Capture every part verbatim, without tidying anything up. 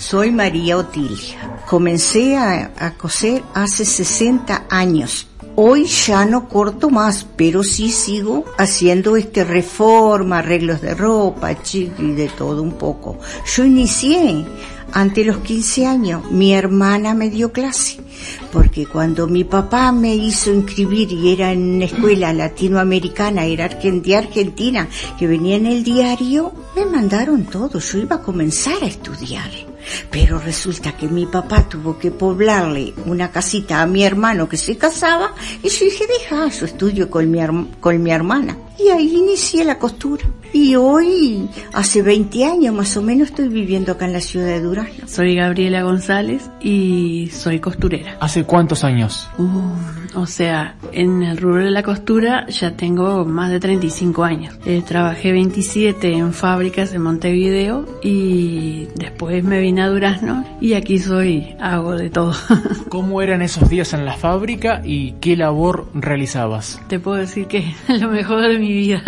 soy María Otilia. Comencé a, a coser hace sesenta años. Hoy ya no corto más, pero sí sigo haciendo este reforma, arreglos de ropa, chicle, de todo un poco. Yo inicié ante los quince años, mi hermana me dio clase, porque cuando mi papá me hizo inscribir y era en una escuela latinoamericana, era de Argentina, que venía en el diario, me mandaron todo, yo iba a comenzar a estudiar. Pero resulta que mi papá tuvo que poblarle una casita a mi hermano que se casaba, y yo dije, deja, yo estudio con mi, con mi hermana. Y ahí inicié la costura. Y hoy, hace veinte años más o menos, estoy viviendo acá en la ciudad de Durazno. Soy Gabriela González y soy costurera. ¿Hace cuántos años? Uh, o sea, en el rubro de la costura ya tengo más de treinta y cinco años. Eh, trabajé veintisiete en fábricas en Montevideo y después me vine a Durazno y aquí soy, hago de todo. ¿Cómo eran esos días en la fábrica y qué labor realizabas? Te puedo decir que es lo mejor de mi vida.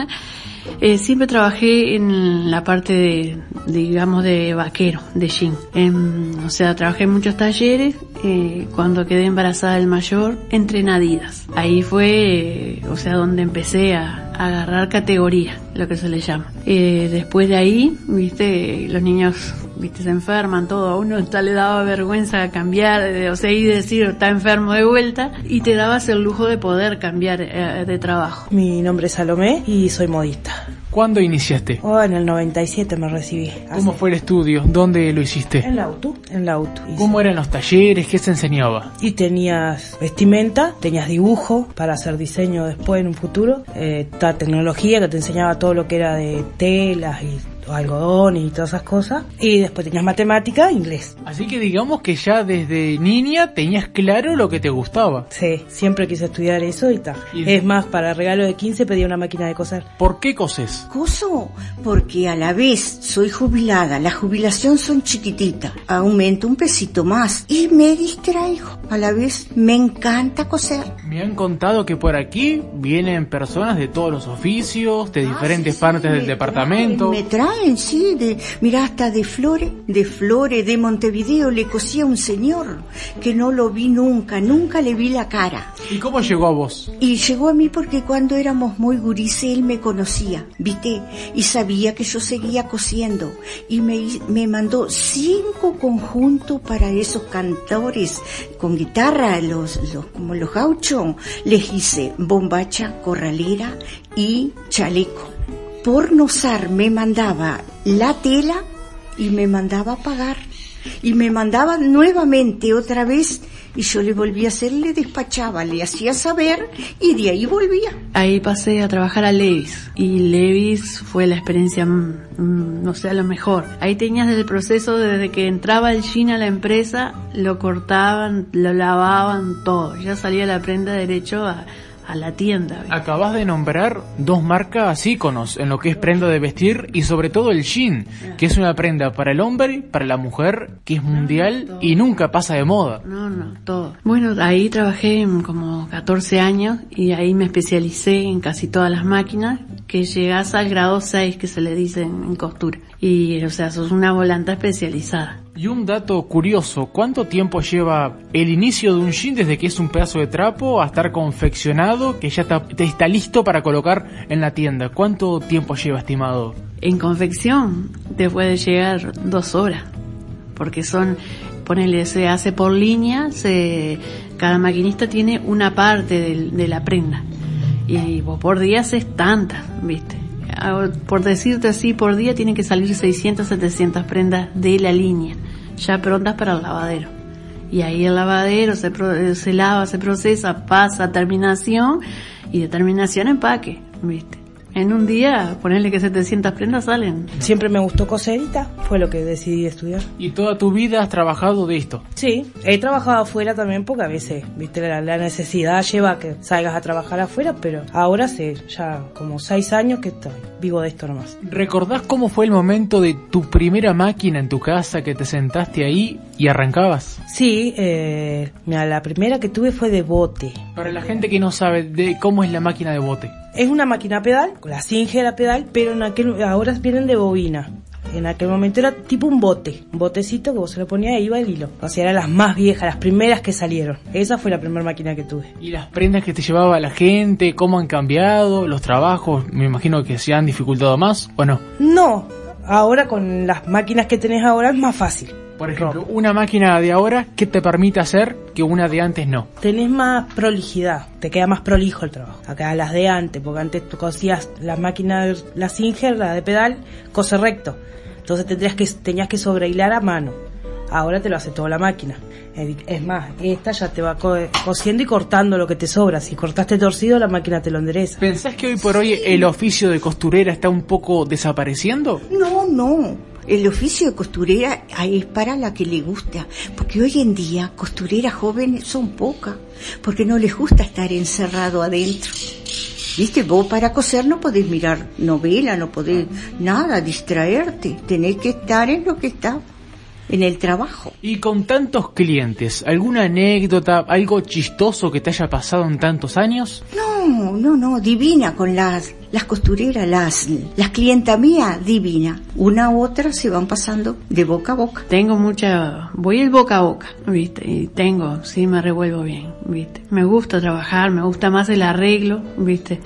Eh, siempre trabajé en la parte de, digamos, de vaquero, de jean. Eh, o sea, trabajé en muchos talleres. Eh, cuando quedé embarazada del mayor, entré en Adidas. Ahí fue, eh, o sea, donde empecé a, a agarrar categoría, lo que se le llama. Eh, después de ahí, viste, los niños, viste, se enferman, todo. A uno hasta le daba vergüenza cambiar, eh, o sea, y decir, está enfermo de vuelta, y te dabas el lujo de poder cambiar eh, de trabajo. Mi nombre es Salomé y soy modista. ¿Cuándo iniciaste? Oh, en el noventa y siete me recibí. ¿Cómo Así. fue el estudio? ¿Dónde lo hiciste? En la auto, en la auto. ¿Cómo eran los talleres? ¿Qué se enseñaba? Y tenías vestimenta, tenías dibujo para hacer diseño después en un futuro, eh, toda tecnología que te enseñaba todo lo que era de telas y algodón y todas esas cosas, y después tenías matemática, inglés. Así que digamos que ya desde niña tenías claro lo que te gustaba. Sí, siempre quise estudiar eso y tal. Es más, para regalo de quince pedí una máquina de coser. ¿Por qué coses? Coso porque a la vez soy jubilada, la jubilación son chiquititas, aumento un pesito más y me distraigo. A la vez me encanta coser. Me han contado que por aquí vienen personas de todos los oficios, de diferentes ah, sí, partes sí, del me departamento. Traen, me traen, sí, de, mira, hasta de Flores, de Flores, de Montevideo le cosía un señor que no lo vi nunca, nunca le vi la cara. ¿Y cómo llegó a vos? Y llegó a mí porque cuando éramos muy gurises él me conocía, ¿viste? Y sabía que yo seguía cosiendo y me, me mandó cinco conjuntos para esos cantores con guitarra, los, los como los gauchos. Les hice bombacha, corralera y chaleco. Por nosar me mandaba la tela y me mandaba a pagar y me mandaba nuevamente otra vez y yo le volvía a hacer, le despachaba, le hacía saber y de ahí volvía. Ahí pasé a trabajar a Levi's y Levi's fue la experiencia, mmm, no sé, a lo mejor. Ahí tenías el proceso desde que entraba el jean a la empresa, lo cortaban, lo lavaban, todo. Ya salía la prenda derecho a... a la tienda. Acabas de nombrar dos marcas íconos en lo que es prenda de vestir y sobre todo el jean, que es una prenda para el hombre, para la mujer, que es mundial y nunca pasa de moda. No, no, todo. Bueno, ahí trabajé como catorce años y ahí me especialicé en casi todas las máquinas, que llegás al grado seis que se le dice en, en costura. Y, o sea, sos una volanta especializada. Y un dato curioso, ¿cuánto tiempo lleva el inicio de un jean desde que es un pedazo de trapo a estar confeccionado, que ya está, está listo para colocar en la tienda? ¿Cuánto tiempo lleva, estimado? En confección te puede llegar dos horas, porque son, ponele, se hace por línea, se, cada maquinista tiene una parte de, de la prenda, y, y vos por día haces tantas, ¿viste? Por decirte así, por día tienen que salir seiscientas, setecientas prendas de la línea, ya prontas para el lavadero. Y ahí el lavadero se, pro, se lava, se procesa, pasa a terminación y de terminación empaque, ¿viste? En un día, ponerle que setecientas prendas salen. Siempre me gustó coser y ta, fue lo que decidí estudiar. ¿Y toda tu vida has trabajado de esto? Sí, he trabajado afuera también porque a veces, viste, la, la necesidad lleva a que salgas a trabajar afuera, pero ahora hace ya como seis años que estoy, vivo de esto nomás. ¿Recordás cómo fue el momento de tu primera máquina en tu casa, que te sentaste ahí y arrancabas? Sí, eh, mira, la primera que tuve fue de bote. Para la gente que no sabe de cómo es la máquina de bote. Es una máquina pedal, con la cinge de la pedal, pero en aquel, ahora vienen de bobina. En aquel momento era tipo un bote, un botecito que vos se lo ponías y iba el hilo. O sea, eran las más viejas, las primeras que salieron. Esa fue la primera máquina que tuve. ¿Y las prendas que te llevaba la gente, cómo han cambiado? ¿Los trabajos, me imagino que se han dificultado más o no? No, ahora con las máquinas que tenés ahora es más fácil. Por ejemplo, una máquina de ahora, ¿qué te permite hacer que una de antes no? Tenés más prolijidad, te queda más prolijo el trabajo. Acá las de antes, porque antes tú cosías la máquina, la Singer, la de pedal, cose recto. Entonces tendrías que, tenías que sobrehilar a mano. Ahora te lo hace toda la máquina. Es más, esta ya te va co- cosiendo y cortando lo que te sobra. Si cortaste torcido, la máquina te lo endereza. ¿Pensás que hoy por hoy el oficio de costurera está un poco desapareciendo? No, no. El oficio de costurera es para la que le gusta, porque hoy en día costureras jóvenes son pocas, porque no les gusta estar encerrado adentro. Viste, vos para coser no podés mirar novela, no podés nada, distraerte, tenés que estar en lo que está, en el trabajo. Y con tantos clientes, ¿alguna anécdota, algo chistoso que te haya pasado en tantos años? No, no, no, divina con las las costureras, las las clientas mías, divina. Una a otra se van pasando de boca a boca. Tengo mucha, voy el boca a boca, ¿viste? Y tengo, sí me revuelvo bien, ¿viste? Me gusta trabajar, me gusta más el arreglo, ¿viste?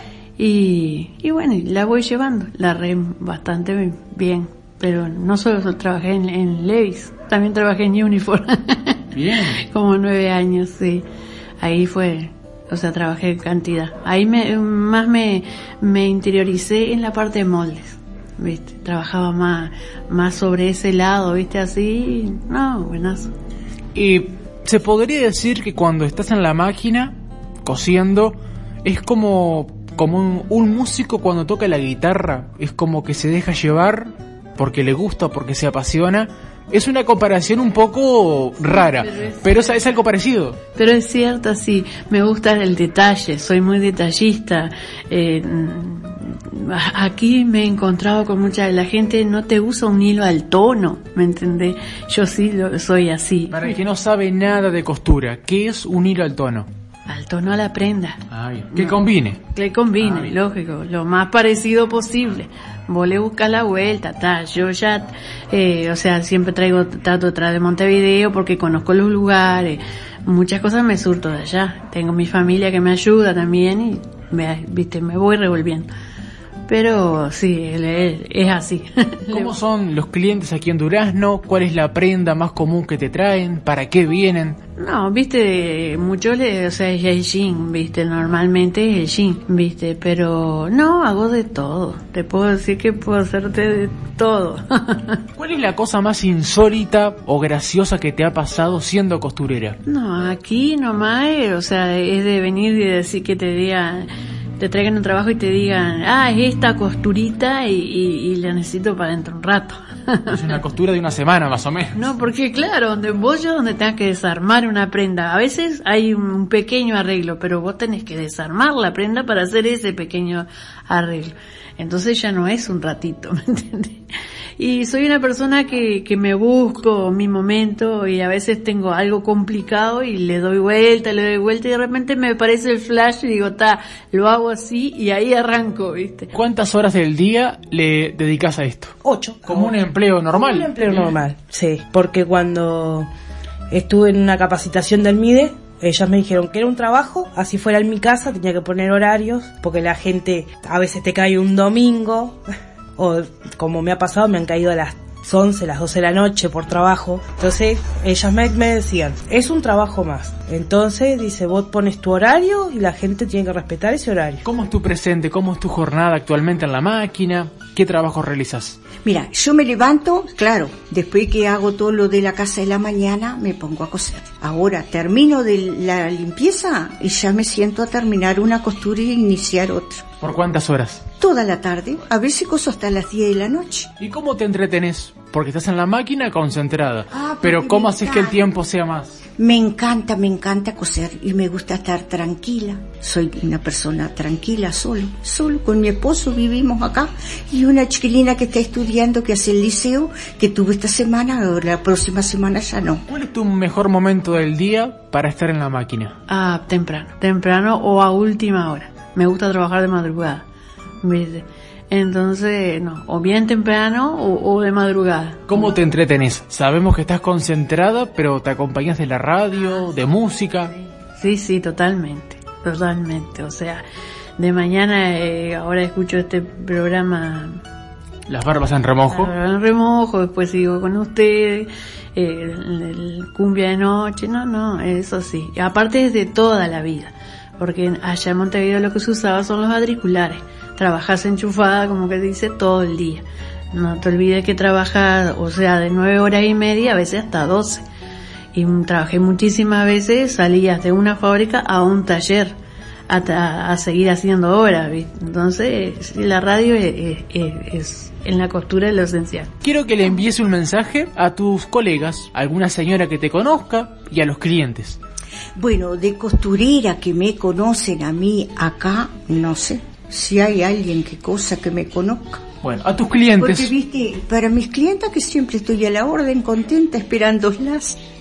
Y, y bueno, la voy llevando, la re bastante bien. Pero no solo trabajé en, en Levi's, también trabajé en Uniform. Bien. Como nueve años, sí. Ahí fue, o sea, trabajé cantidad. Ahí me, más me, me interioricé en la parte de moldes, ¿viste? Trabajaba más, más sobre ese lado, ¿viste? Así, no, buenazo. Y se podría decir que cuando estás en la máquina, cosiendo, es como, como un, un músico cuando toca la guitarra, es como que se deja llevar porque le gusta, porque se apasiona. Es una comparación un poco rara, pero es, pero es, es algo parecido. Pero es cierto, sí, me gusta el detalle, soy muy detallista. Eh, aquí me he encontrado con mucha, la gente no te usa un hilo al tono, ¿me entendés? Yo sí lo, soy así. Para el que no sabe nada de costura, ¿qué es un hilo al tono? Al tono a la prenda. Ay, que no, combine. Que combine, Ay. lógico, lo más parecido posible. Vos le buscas la vuelta, ta. Yo ya, eh, o sea, siempre traigo, trato de traer de Montevideo porque conozco los lugares, muchas cosas me surto de allá. Tengo mi familia que me ayuda también y, me, viste, me voy revolviendo. Pero sí, es, es así. ¿Cómo son los clientes aquí en Durazno? ¿Cuál es la prenda más común que te traen? ¿Para qué vienen? No, viste, mucho le, o sea, es el jean, viste, normalmente es el jean, viste, pero no, hago de todo. Te puedo decir que puedo hacerte de todo. ¿Cuál es la cosa más insólita o graciosa que te ha pasado siendo costurera? No, aquí nomás, o sea, es de venir y decir que te digan, te traigan un trabajo y te digan, ah, es esta costurita y, y, y la necesito para dentro de un rato. Es una costura de una semana más o menos. No, porque claro, donde vos yo donde tengas que desarmar una prenda, a veces hay un pequeño arreglo, pero vos tenés que desarmar la prenda para hacer ese pequeño arreglo. Entonces ya no es un ratito, ¿me entiendes? Y soy una persona que, que me busco mi momento y a veces tengo algo complicado y le doy vuelta, le doy vuelta y de repente me aparece el flash y digo, ta, lo hago así y ahí arranco, ¿viste? ¿Cuántas horas del día le dedicas a esto? Ocho. ¿Como un empleo normal? Como un empleo normal, sí. Porque cuando estuve en una capacitación del M I D E, ellas me dijeron que era un trabajo, así fuera en mi casa, tenía que poner horarios, porque la gente a veces te cae un domingo, o como me ha pasado, me han caído a las once, las doce de la noche por trabajo. Entonces ellas me, me decían, es un trabajo más. Entonces dice, vos pones tu horario y la gente tiene que respetar ese horario. ¿Cómo es tu presente? ¿Cómo es tu jornada actualmente en la máquina? ¿Qué trabajo realizas? Mira, yo me levanto, claro, después que hago todo lo de la casa de la mañana, me pongo a coser. Ahora termino de la limpieza y ya me siento a terminar una costura y iniciar otra. ¿Por cuántas horas? Toda la tarde, a veces coso hasta las diez de la noche. ¿Y cómo te entretenés? Porque estás en la máquina concentrada. Ah, pero ¿cómo haces que el tiempo sea más? Me encanta, me encanta coser y me gusta estar tranquila. Soy una persona tranquila, solo. Solo con mi esposo vivimos acá y una chiquilina que está estudiando, que hace el liceo, que tuve esta semana, o la próxima semana ya no. ¿Cuál es tu mejor momento del día para estar en la máquina? Ah, temprano. Temprano o a última hora. Me gusta trabajar de madrugada. Entonces, no, o bien temprano o, o de madrugada. ¿Cómo te entretenés? Sabemos que estás concentrada, pero te acompañas de la radio, de música. Sí, sí, totalmente, totalmente. O sea, de mañana, eh, ahora escucho este programa... Las barbas en remojo. Las barbas en remojo, después sigo con ustedes, eh, el, el cumbia de noche, no, no, eso sí. Y aparte es de toda la vida, porque allá en Montevideo lo que se usaba son los auriculares. Trabajás enchufada, como que dice, todo el día. No te olvides que trabajas, o sea, de nueve horas y media, a veces hasta doce. Y trabajé muchísimas veces, salías de una fábrica a un taller a, a, a seguir haciendo horas, ¿viste? Entonces, la radio es, es, es en la costura de lo esencial. Quiero que le envíes un mensaje a tus colegas, a alguna señora que te conozca y a los clientes. Bueno, de costurera que me conocen a mí acá, no sé si hay alguien que cosa que me conozca. Bueno, a tus clientes. Porque, viste, para mis clientas que siempre estoy a la orden, contenta, esperándolas.